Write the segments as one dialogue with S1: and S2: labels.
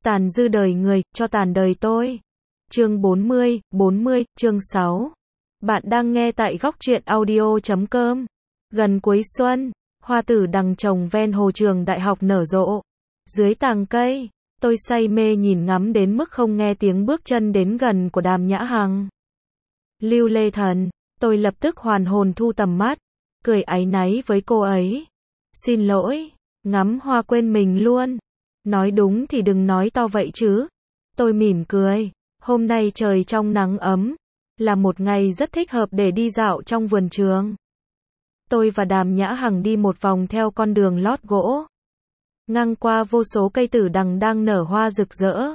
S1: Tàn dư đời người, cho tàn đời tôi. Chương 40, chương 6. Bạn đang nghe tại góc truyện audio.com. Gần cuối xuân, hoa tử đằng trồng ven hồ trường đại học nở rộ. Dưới tàng cây, tôi say mê nhìn ngắm đến mức không nghe tiếng bước chân đến gần của Đàm Nhã Hằng. Lưu Lê Thần, tôi lập tức hoàn hồn thu tầm mắt, cười áy náy với cô ấy. Xin lỗi, ngắm hoa quên mình luôn. Nói đúng thì đừng nói to vậy chứ. Tôi mỉm cười, hôm nay trời trong nắng ấm, là một ngày rất thích hợp để đi dạo trong vườn trường. Tôi và Đàm Nhã Hằng đi một vòng theo con đường lót gỗ, ngang qua vô số cây tử đằng đang nở hoa rực rỡ.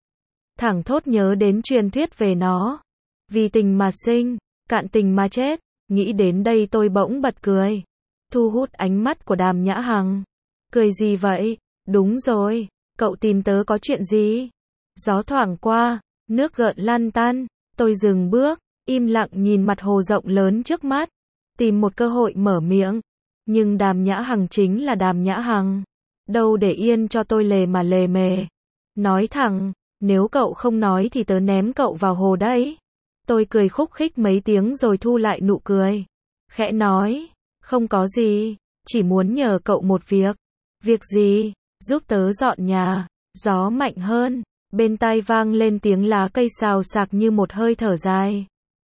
S1: Thẳng thốt nhớ đến truyền thuyết về nó. Vì tình mà sinh, cạn tình mà chết. Nghĩ đến đây tôi bỗng bật cười, thu hút ánh mắt của Đàm Nhã Hằng. Cười gì vậy? Đúng rồi, cậu tìm tớ có chuyện gì? Gió thoảng qua, nước gợn lăn tăn, tôi dừng bước, im lặng nhìn mặt hồ rộng lớn trước mắt, tìm một cơ hội mở miệng. Nhưng Đàm Nhã Hằng chính là Đàm Nhã Hằng, đâu để yên cho tôi lề mà lề mề. Nói thẳng, nếu cậu không nói thì tớ ném cậu vào hồ đấy. Tôi cười khúc khích mấy tiếng rồi thu lại nụ cười, khẽ nói, không có gì, chỉ muốn nhờ cậu một việc. Việc gì? Giúp tớ dọn nhà. Gió mạnh hơn, bên tai vang lên tiếng lá cây xào xạc như một hơi thở dài.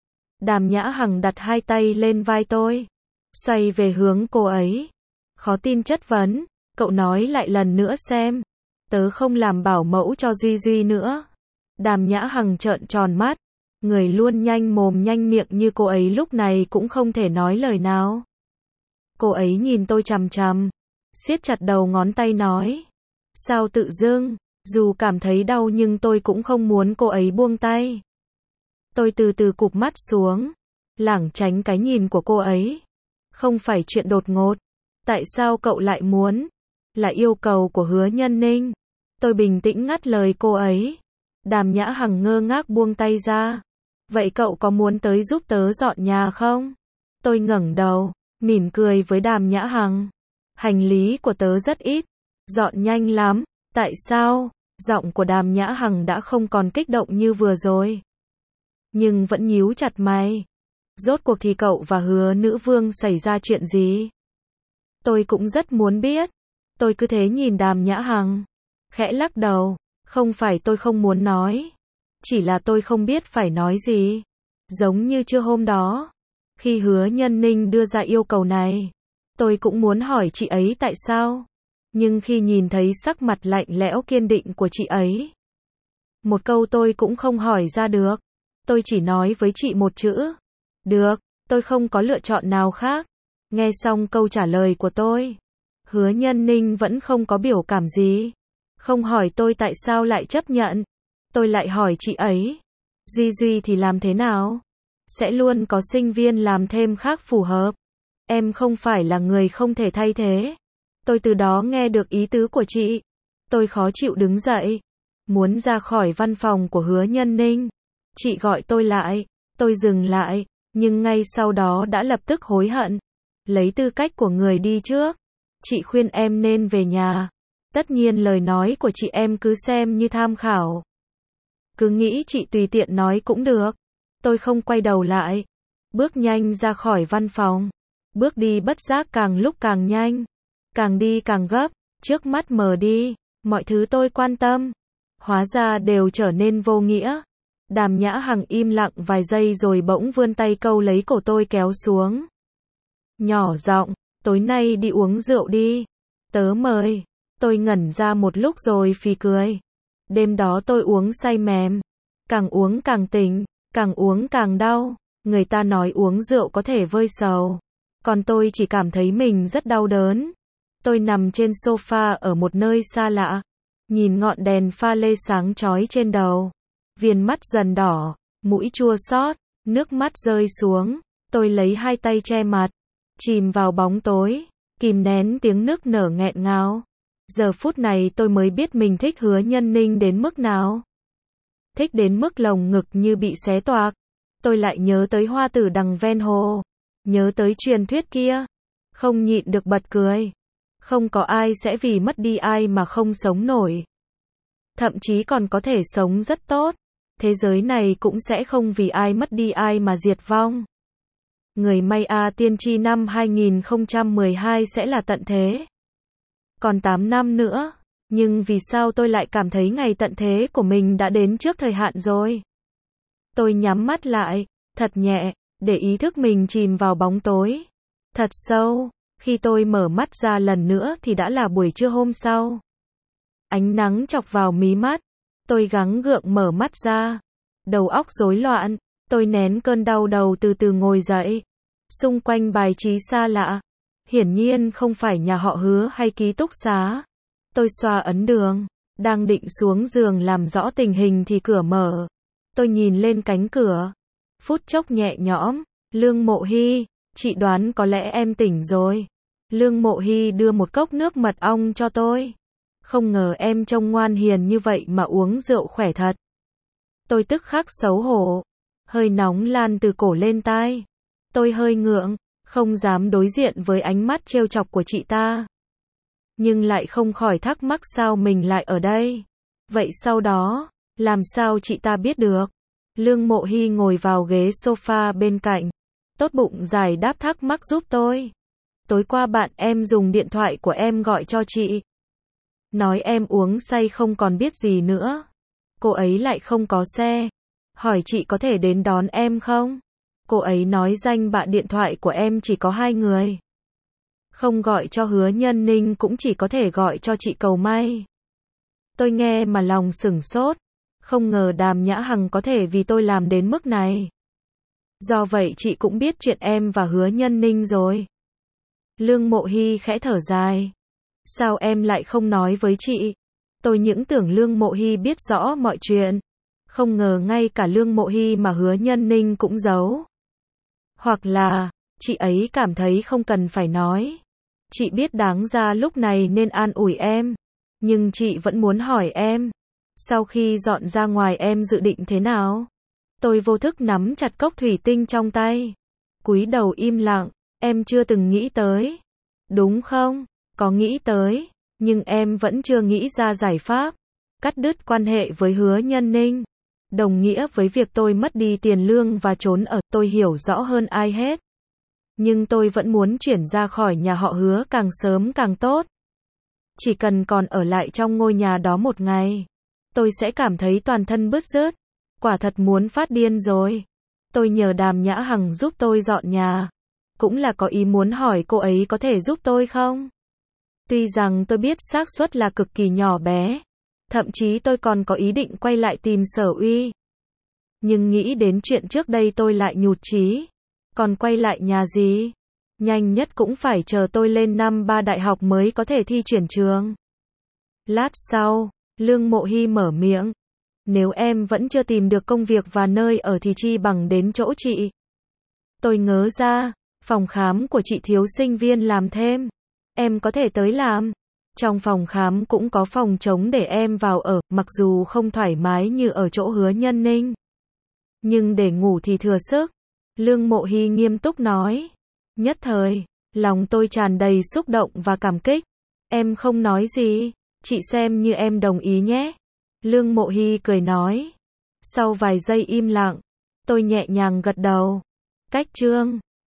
S1: Đàm Nhã Hằng đặt hai tay lên vai tôi, xoay về hướng cô ấy, khó tin chất vấn, cậu nói lại lần nữa xem. Tớ không làm bảo mẫu cho Duy Duy nữa. Đàm Nhã Hằng trợn tròn mắt, người luôn nhanh mồm nhanh miệng như cô ấy lúc này cũng không thể nói lời nào. Cô ấy nhìn tôi chằm chằm, siết chặt đầu ngón tay nói, sao tự dưng? Dù cảm thấy đau nhưng tôi cũng không muốn cô ấy buông tay. Tôi từ từ cụp mắt xuống, lảng tránh cái nhìn của cô ấy. Không phải chuyện đột ngột. Tại sao cậu lại muốn? Là yêu cầu của Hứa Nhân Ninh. Tôi bình tĩnh ngắt lời cô ấy. Đàm Nhã Hằng ngơ ngác buông tay ra. Vậy cậu có muốn tới giúp tớ dọn nhà không? Tôi ngẩng đầu, mỉm cười với Đàm Nhã Hằng. Hành lý của tớ rất ít, dọn nhanh lắm. Tại sao? Giọng của Đàm Nhã Hằng đã không còn kích động như vừa rồi, nhưng vẫn nhíu chặt mày. Rốt cuộc thì cậu và Hứa Nữ Vương xảy ra chuyện gì? Tôi cũng rất muốn biết. Tôi cứ thế nhìn Đàm Nhã Hằng, khẽ lắc đầu. Không phải tôi không muốn nói, chỉ là tôi không biết phải nói gì. Giống như trưa hôm đó, khi Hứa Nhân Ninh đưa ra yêu cầu này, tôi cũng muốn hỏi chị ấy tại sao. Nhưng khi nhìn thấy sắc mặt lạnh lẽo kiên định của chị ấy, một câu tôi cũng không hỏi ra được. Tôi chỉ nói với chị một chữ. Được, tôi không có lựa chọn nào khác. Nghe xong câu trả lời của tôi, Hứa Nhân Ninh vẫn không có biểu cảm gì. Không hỏi tôi tại sao lại chấp nhận. Tôi lại hỏi chị ấy, Duy Duy thì làm thế nào? Sẽ luôn có sinh viên làm thêm khác phù hợp. Em không phải là người không thể thay thế. Tôi từ đó nghe được ý tứ của chị. Tôi khó chịu đứng dậy, muốn ra khỏi văn phòng của Hứa Nhân Ninh. Chị gọi tôi lại, tôi dừng lại, nhưng ngay sau đó đã lập tức hối hận. Lấy tư cách của người đi trước, chị khuyên em nên về nhà. Tất nhiên lời nói của chị em cứ xem như tham khảo. Cứ nghĩ chị tùy tiện nói cũng được. Tôi không quay đầu lại, bước nhanh ra khỏi văn phòng. Bước đi bất giác càng lúc càng nhanh, càng đi càng gấp, trước mắt mờ đi, mọi thứ tôi quan tâm, hóa ra đều trở nên vô nghĩa. Đàm Nhã Hằng im lặng vài giây rồi bỗng vươn tay câu lấy cổ tôi kéo xuống. Nhỏ giọng, tối nay đi uống rượu đi. Tớ mời. Tôi ngẩn ra một lúc rồi phì cười. Đêm đó tôi uống say mềm. Càng uống càng tỉnh, càng uống càng đau. Người ta nói uống rượu có thể vơi sầu, còn tôi chỉ cảm thấy mình rất đau đớn. Tôi nằm trên sofa ở một nơi xa lạ, nhìn ngọn đèn pha lê sáng chói trên đầu. Viền mắt dần đỏ, mũi chua xót, nước mắt rơi xuống. Tôi lấy hai tay che mặt, chìm vào bóng tối, kìm nén tiếng nức nở nghẹn ngào. Giờ phút này tôi mới biết mình thích Hứa Nhân Ninh đến mức nào. Thích đến mức lồng ngực như bị xé toạc. Tôi lại nhớ tới hoa tử đằng ven hồ, nhớ tới truyền thuyết kia, không nhịn được bật cười. Không có ai sẽ vì mất đi ai mà không sống nổi. thậm chí còn có thể sống rất tốt. Thế giới này cũng sẽ không vì ai mất đi ai mà diệt vong. Người Maya tiên tri năm 2012 sẽ là tận thế. Còn 8 năm nữa, nhưng vì sao tôi lại cảm thấy ngày tận thế của mình đã đến trước thời hạn rồi? Tôi nhắm mắt lại, thật nhẹ, để ý thức mình chìm vào bóng tối. Thật sâu, khi tôi mở mắt ra lần nữa thì đã là buổi trưa hôm sau. Ánh nắng chọc vào mí mắt, tôi gắng gượng mở mắt ra. Đầu óc rối loạn, tôi nén cơn đau đầu từ từ ngồi dậy. Xung quanh bài trí xa lạ, hiển nhiên không phải nhà họ Hứa hay ký túc xá. Tôi xoa ấn đường, đang định xuống giường làm rõ tình hình thì cửa mở. Tôi nhìn lên cánh cửa, phút chốc nhẹ nhõm. Lương Mộ Hy, chị đoán có lẽ em tỉnh rồi. Lương Mộ Hy đưa một cốc nước mật ong cho tôi. Không ngờ em trông ngoan hiền như vậy mà uống rượu khỏe thật. Tôi tức khắc xấu hổ, hơi nóng lan từ cổ lên tai. Tôi hơi ngượng, không dám đối diện với ánh mắt trêu chọc của chị ta. Nhưng lại không khỏi thắc mắc sao mình lại ở đây. Vậy sau đó, làm sao chị ta biết được? Lương Mộ Hy ngồi vào ghế sofa bên cạnh, tốt bụng giải đáp thắc mắc giúp tôi. Tối qua bạn em dùng điện thoại của em gọi cho chị. Nói em uống say không còn biết gì nữa. Cô ấy lại không có xe. Hỏi chị có thể đến đón em không? Cô ấy nói danh bạ điện thoại của em chỉ có 2 người. Không gọi cho Hứa Nhân Ninh cũng chỉ có thể gọi cho chị cầu may. Tôi nghe mà lòng sửng sốt. Không ngờ Đàm Nhã Hằng có thể vì tôi làm đến mức này. Do vậy chị cũng biết chuyện em và Hứa Nhân Ninh rồi. Lương Mộ Hy khẽ thở dài. Sao em lại không nói với chị? Tôi những tưởng Lương Mộ Hy biết rõ mọi chuyện. Không ngờ ngay cả Lương Mộ Hy mà Hứa Nhân Ninh cũng giấu. Hoặc là, chị ấy cảm thấy không cần phải nói. Chị biết đáng ra lúc này nên an ủi em. Nhưng chị vẫn muốn hỏi em. Sau khi dọn ra ngoài em dự định thế nào? Tôi vô thức nắm chặt cốc thủy tinh trong tay. Cúi đầu im lặng, em chưa từng nghĩ tới. Đúng không? Có nghĩ tới, nhưng em vẫn chưa nghĩ ra giải pháp. Cắt đứt quan hệ với Hứa Nhân Ninh. Đồng nghĩa với việc tôi mất đi tiền lương và trốn ở, tôi hiểu rõ hơn ai hết. Nhưng tôi vẫn muốn chuyển ra khỏi nhà họ Hứa càng sớm càng tốt. Chỉ cần còn ở lại trong ngôi nhà đó một ngày, tôi sẽ cảm thấy toàn thân bứt rứt. Quả thật muốn phát điên rồi. Tôi nhờ Đàm Nhã Hằng giúp tôi dọn nhà. Cũng là có ý muốn hỏi cô ấy có thể giúp tôi không? Tuy rằng tôi biết xác suất là cực kỳ nhỏ bé. Thậm chí tôi còn có ý định quay lại tìm Sở Uy. Nhưng nghĩ đến chuyện trước đây tôi lại nhụt chí. Còn quay lại nhà gì? Nhanh nhất cũng phải chờ tôi lên năm 3 đại học mới có thể thi chuyển trường. Lát sau, Lương Mộ Hy mở miệng. Nếu em vẫn chưa tìm được công việc và nơi ở thì chi bằng đến chỗ chị. Tôi ngớ ra, phòng khám của chị thiếu sinh viên làm thêm. Em có thể tới làm. Trong phòng khám cũng có phòng trống để em vào ở, mặc dù không thoải mái như ở chỗ Hứa Nhân Ninh. Nhưng để ngủ thì thừa sức. Lương Mộ Hy nghiêm túc nói. Nhất thời, lòng tôi tràn đầy xúc động và cảm kích. Em không nói gì, chị xem như em đồng ý nhé. Lương Mộ Hy cười nói. Sau vài giây im lặng, tôi nhẹ nhàng gật đầu. Cách chương